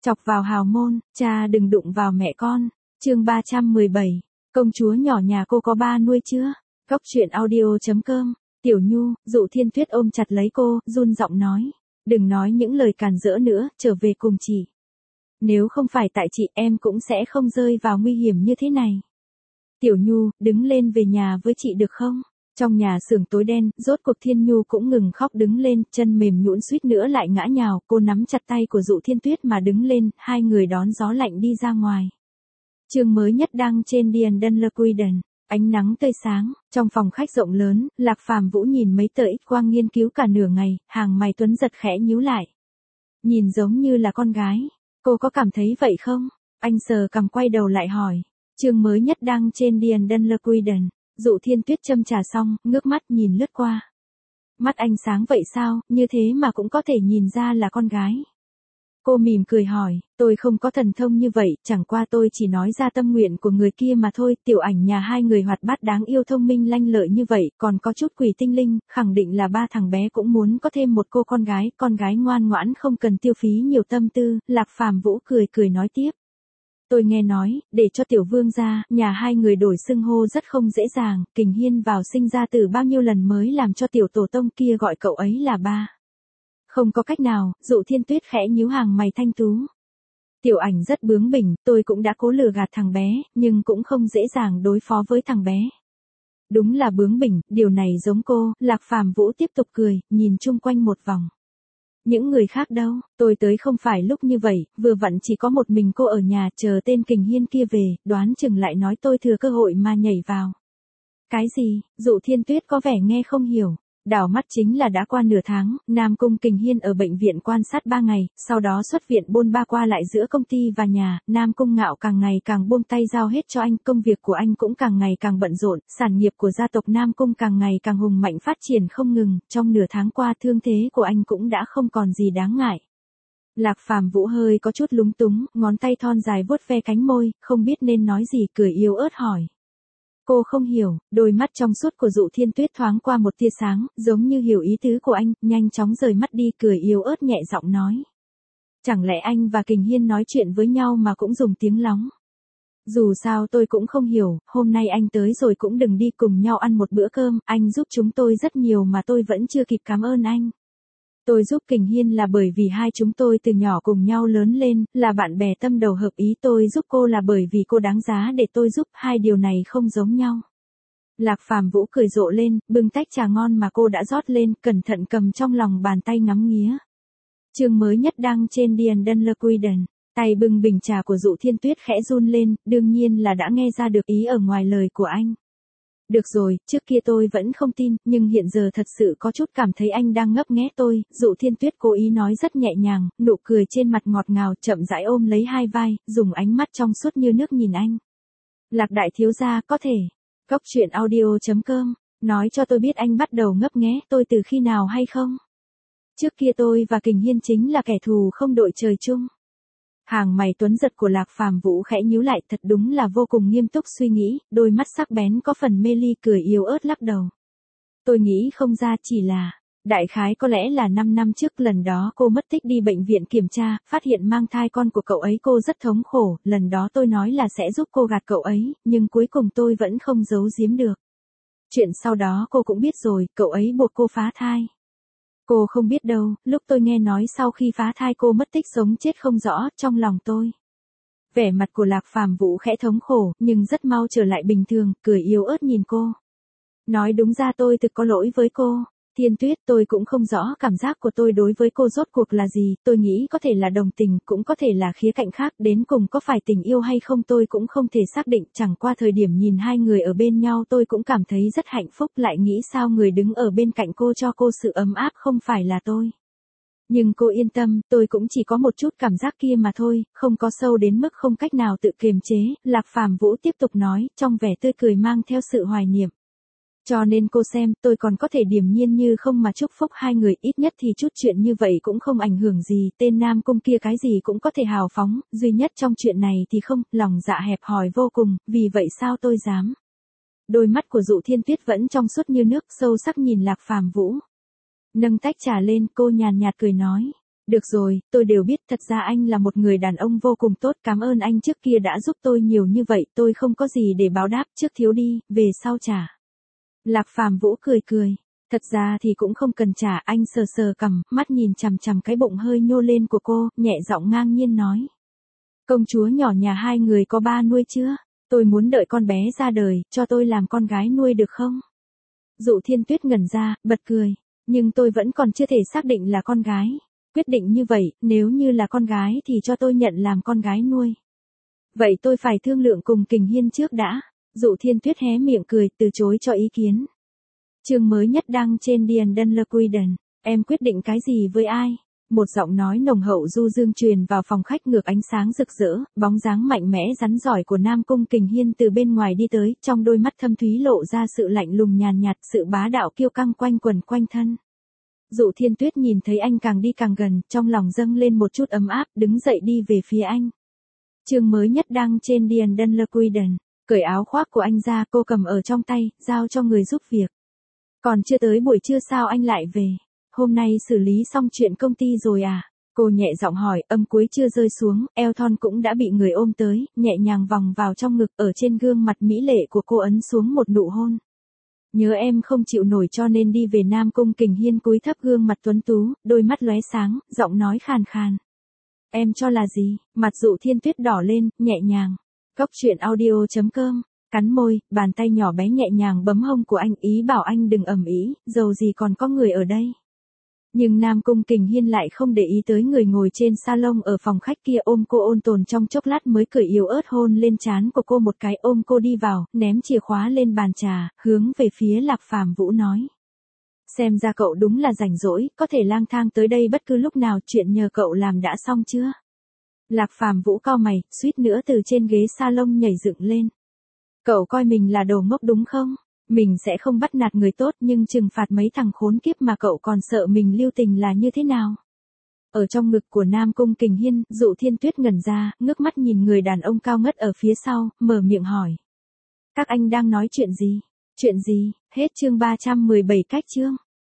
Chọc vào hào môn, cha đừng đụng vào mẹ con. Chương 317. Công chúa nhỏ nhà cô có ba nuôi chưa? Góc truyện audio.com. Tiểu Nhu, Dụ Thiên Tuyết ôm chặt lấy cô, run giọng nói. Đừng nói những lời càn rỡ nữa, trở về cùng chị. Nếu không phải tại chị em cũng sẽ không rơi vào nguy hiểm như thế này. Tiểu Nhu, đứng lên về nhà với chị được không? Trong nhà xưởng tối đen, rốt cuộc Thiên Nhu cũng ngừng khóc đứng lên, chân mềm nhũn suýt nữa lại ngã nhào, cô nắm chặt tay của Dụ Thiên Tuyết mà đứng lên, hai người đón gió lạnh đi ra ngoài. Chương mới nhất đăng trên Điền Đân Lơ Quy Đần. Ánh nắng tươi sáng, trong phòng khách rộng lớn, Lạc Phàm Vũ nhìn mấy tờ X quang nghiên cứu cả nửa ngày, hàng mày tuấn giật khẽ nhíu lại. Nhìn giống như là con gái, cô có cảm thấy vậy không? Anh sờ cằm quay đầu lại hỏi. Chương mới nhất đăng trên Điền Đân Lơ Quy Đần. Dụ Thiên Tuyết châm trà xong, ngước mắt nhìn lướt qua. Mắt anh sáng vậy sao, như thế mà cũng có thể nhìn ra là con gái. Cô mỉm cười hỏi, tôi không có thần thông như vậy, chẳng qua tôi chỉ nói ra tâm nguyện của người kia mà thôi. Tiểu Ảnh nhà hai người hoạt bát đáng yêu thông minh lanh lợi như vậy, còn có chút quỷ tinh linh, khẳng định là ba thằng bé cũng muốn có thêm một cô con gái ngoan ngoãn không cần tiêu phí nhiều tâm tư. Lạc Phàm Vũ cười cười nói tiếp. Tôi nghe nói, để cho tiểu vương ra, nhà hai người đổi xưng hô rất không dễ dàng, Kình Hiên vào sinh ra từ bao nhiêu lần mới làm cho tiểu tổ tông kia gọi cậu ấy là ba. Không có cách nào, Dụ Thiên Tuyết khẽ nhíu hàng mày thanh tú. Tiểu Ảnh rất bướng bỉnh, tôi cũng đã cố lừa gạt thằng bé, nhưng cũng không dễ dàng đối phó với thằng bé. Đúng là bướng bỉnh, điều này giống cô. Lạc Phàm Vũ tiếp tục cười, nhìn chung quanh một vòng. Những người khác đâu, tôi tới không phải lúc như vậy, vừa vặn chỉ có một mình cô ở nhà, chờ tên Kình Hiên kia về, đoán chừng lại nói tôi thừa cơ hội mà nhảy vào. Cái gì? Dụ Thiên Tuyết có vẻ nghe không hiểu. Đảo mắt chính là đã qua nửa tháng, Nam Cung Kình Hiên ở bệnh viện quan sát 3 ngày, sau đó xuất viện bôn ba qua lại giữa công ty và nhà. Nam Cung Ngạo càng ngày càng buông tay giao hết cho anh, công việc của anh cũng càng ngày càng bận rộn, sản nghiệp của gia tộc Nam Cung càng ngày càng hùng mạnh phát triển không ngừng, trong nửa tháng qua thương thế của anh cũng đã không còn gì đáng ngại. Lạc Phàm Vũ hơi có chút lúng túng, ngón tay thon dài vuốt ve cánh môi, không biết nên nói gì, cười yếu ớt hỏi. Cô không hiểu, đôi mắt trong suốt của Dụ Thiên Tuyết thoáng qua một tia sáng, giống như hiểu ý tứ của anh, nhanh chóng rời mắt đi, cười yếu ớt nhẹ giọng nói. Chẳng lẽ anh và Kình Hiên nói chuyện với nhau mà cũng dùng tiếng lóng? Dù sao tôi cũng không hiểu, hôm nay anh tới rồi cũng đừng đi cùng nhau ăn một bữa cơm, anh giúp chúng tôi rất nhiều mà tôi vẫn chưa kịp cảm ơn anh. Tôi giúp Kình Hiên là bởi vì hai chúng tôi từ nhỏ cùng nhau lớn lên, là bạn bè tâm đầu hợp ý. Tôi giúp cô là bởi vì cô đáng giá để tôi giúp, hai điều này không giống nhau. Lạc Phàm Vũ cười rộ lên, bưng tách trà ngon mà cô đã rót lên, cẩn thận cầm trong lòng bàn tay ngắm nghía. Chương mới nhất đăng trên Điền Đân Lơ Quy Đần. Tay bưng bình trà của Dụ Thiên Tuyết khẽ run lên, đương nhiên là đã nghe ra được ý ở ngoài lời của anh. Được rồi, trước kia tôi vẫn không tin, nhưng hiện giờ thật sự có chút cảm thấy anh đang ngấp nghé tôi. Dụ Thiên Tuyết cố ý nói rất nhẹ nhàng, nụ cười trên mặt ngọt ngào, chậm rãi ôm lấy hai vai, dùng ánh mắt trong suốt như nước nhìn anh. Lạc đại thiếu gia, có thể. Góc truyện audio.com. Nói cho tôi biết anh bắt đầu ngấp nghé tôi từ khi nào hay không? Trước kia tôi và Kình Hiên chính là kẻ thù không đội trời chung. Hàng mày tuấn giật của Lạc Phàm Vũ khẽ nhíu lại, thật đúng là vô cùng nghiêm túc suy nghĩ, đôi mắt sắc bén có phần mê ly, cười yếu ớt lắc đầu. Tôi nghĩ không ra, chỉ là, đại khái có lẽ là 5 năm trước, lần đó cô mất tích đi bệnh viện kiểm tra, phát hiện mang thai con của cậu ấy, cô rất thống khổ, lần đó tôi nói là sẽ giúp cô gạt cậu ấy, nhưng cuối cùng tôi vẫn không giấu giếm được. Chuyện sau đó cô cũng biết rồi, cậu ấy buộc cô phá thai. Cô không biết đâu, lúc tôi nghe nói sau khi phá thai cô mất tích sống chết không rõ, trong lòng tôi. Vẻ mặt của Lạc Phàm Vũ khẽ thống khổ, nhưng rất mau trở lại bình thường, cười yếu ớt nhìn cô. Nói đúng ra tôi thực có lỗi với cô. Thiên Tuyết, tôi cũng không rõ cảm giác của tôi đối với cô rốt cuộc là gì, tôi nghĩ có thể là đồng tình, cũng có thể là khía cạnh khác, đến cùng có phải tình yêu hay không tôi cũng không thể xác định, chẳng qua thời điểm nhìn hai người ở bên nhau tôi cũng cảm thấy rất hạnh phúc, lại nghĩ sao người đứng ở bên cạnh cô cho cô sự ấm áp không phải là tôi. Nhưng cô yên tâm, tôi cũng chỉ có một chút cảm giác kia mà thôi, không có sâu đến mức không cách nào tự kiềm chế. Lạc Phàm Vũ tiếp tục nói, trong vẻ tươi cười mang theo sự hoài niệm. Cho nên cô xem, tôi còn có thể điềm nhiên như không mà chúc phúc hai người, ít nhất thì chút chuyện như vậy cũng không ảnh hưởng gì, tên Nam Cung kia cái gì cũng có thể hào phóng, duy nhất trong chuyện này thì không, lòng dạ hẹp hòi vô cùng, vì vậy sao tôi dám. Đôi mắt của Dụ Thiên Tuyết vẫn trong suốt như nước, sâu sắc nhìn Lạc Phàm Vũ. Nâng tách trà lên, cô nhàn nhạt cười nói, Được rồi, tôi đều biết, thật ra anh là một người đàn ông vô cùng tốt, cảm ơn anh trước kia đã giúp tôi nhiều như vậy, tôi không có gì để báo đáp, trước thiếu đi, về sau trả. Lạc Phàm Vũ cười cười. Thật ra thì cũng không cần trả, anh sờ sờ cằm, mắt nhìn chằm chằm cái bụng hơi nhô lên của cô, nhẹ giọng ngang nhiên nói. Công chúa nhỏ nhà hai người có ba nuôi chưa? Tôi muốn đợi con bé ra đời, cho tôi làm con gái nuôi được không? Dụ Thiên Tuyết ngẩn ra, bật cười. Nhưng tôi vẫn còn chưa thể xác định là con gái. Quyết định như vậy, nếu như là con gái thì cho tôi nhận làm con gái nuôi. Vậy tôi phải thương lượng cùng Kình Hiên trước đã. Dụ Thiên Tuyết hé miệng cười, từ chối cho ý kiến. Chương mới nhất đăng trên Điền Đân Lơ Quy Đần. Em quyết định cái gì với ai? Một giọng nói nồng hậu du dương truyền vào phòng khách, ngược ánh sáng rực rỡ, bóng dáng mạnh mẽ rắn giỏi của Nam Cung Kình Hiên từ bên ngoài đi tới, trong đôi mắt thâm thúy lộ ra sự lạnh lùng nhàn nhạt, sự bá đạo kiêu căng quanh quẩn quanh thân. Dụ Thiên Tuyết nhìn thấy anh càng đi càng gần, trong lòng dâng lên một chút ấm áp, đứng dậy đi về phía anh. Chương mới nhất đăng trên Điền Đân Lơ Quy Đần. Cởi áo khoác của anh ra, cô cầm ở trong tay, giao cho người giúp việc. Còn chưa tới buổi trưa sao anh lại về? Hôm nay xử lý xong chuyện công ty rồi à? Cô nhẹ giọng hỏi, âm cuối chưa rơi xuống, eo thon cũng đã bị người ôm tới, nhẹ nhàng vòng vào trong ngực, ở trên gương mặt mỹ lệ của cô ấn xuống một nụ hôn. Nhớ em không chịu nổi cho nên đi về. Nam Cung Kình Hiên cúi thấp gương mặt tuấn tú, đôi mắt lóe sáng, giọng nói khàn khàn. Em cho là gì? Mặt Dụ Thiên Tuyết đỏ lên, nhẹ nhàng. Cốc truyện audio.com. Cắn môi, bàn tay nhỏ bé nhẹ nhàng bấm hông của anh, ý bảo anh đừng ầm ĩ, dầu gì còn có người ở đây. Nhưng Nam Cung Kình Hiên lại không để ý tới người ngồi trên salon ở phòng khách kia, ôm cô ôn tồn trong chốc lát mới cười yếu ớt hôn lên trán của cô một cái, ôm cô đi vào, ném chìa khóa lên bàn trà, hướng về phía Lạc Phàm Vũ nói. Xem ra cậu đúng là rảnh rỗi, có thể lang thang tới đây bất cứ lúc nào, chuyện nhờ cậu làm đã xong chưa? Lạc Phàm Vũ cau mày, suýt nữa từ trên ghế salon nhảy dựng lên. Cậu coi mình là đồ ngốc đúng không? Mình sẽ không bắt nạt người tốt nhưng trừng phạt mấy thằng khốn kiếp mà cậu còn sợ mình lưu tình là như thế nào? Ở trong ngực của Nam Cung Kình Hiên, Dụ Thiên Tuyết ngẩn ra, ngước mắt nhìn người đàn ông cao ngất ở phía sau, mở miệng hỏi. Các anh đang nói chuyện gì? Chuyện gì? Hết chương 317 cách chương.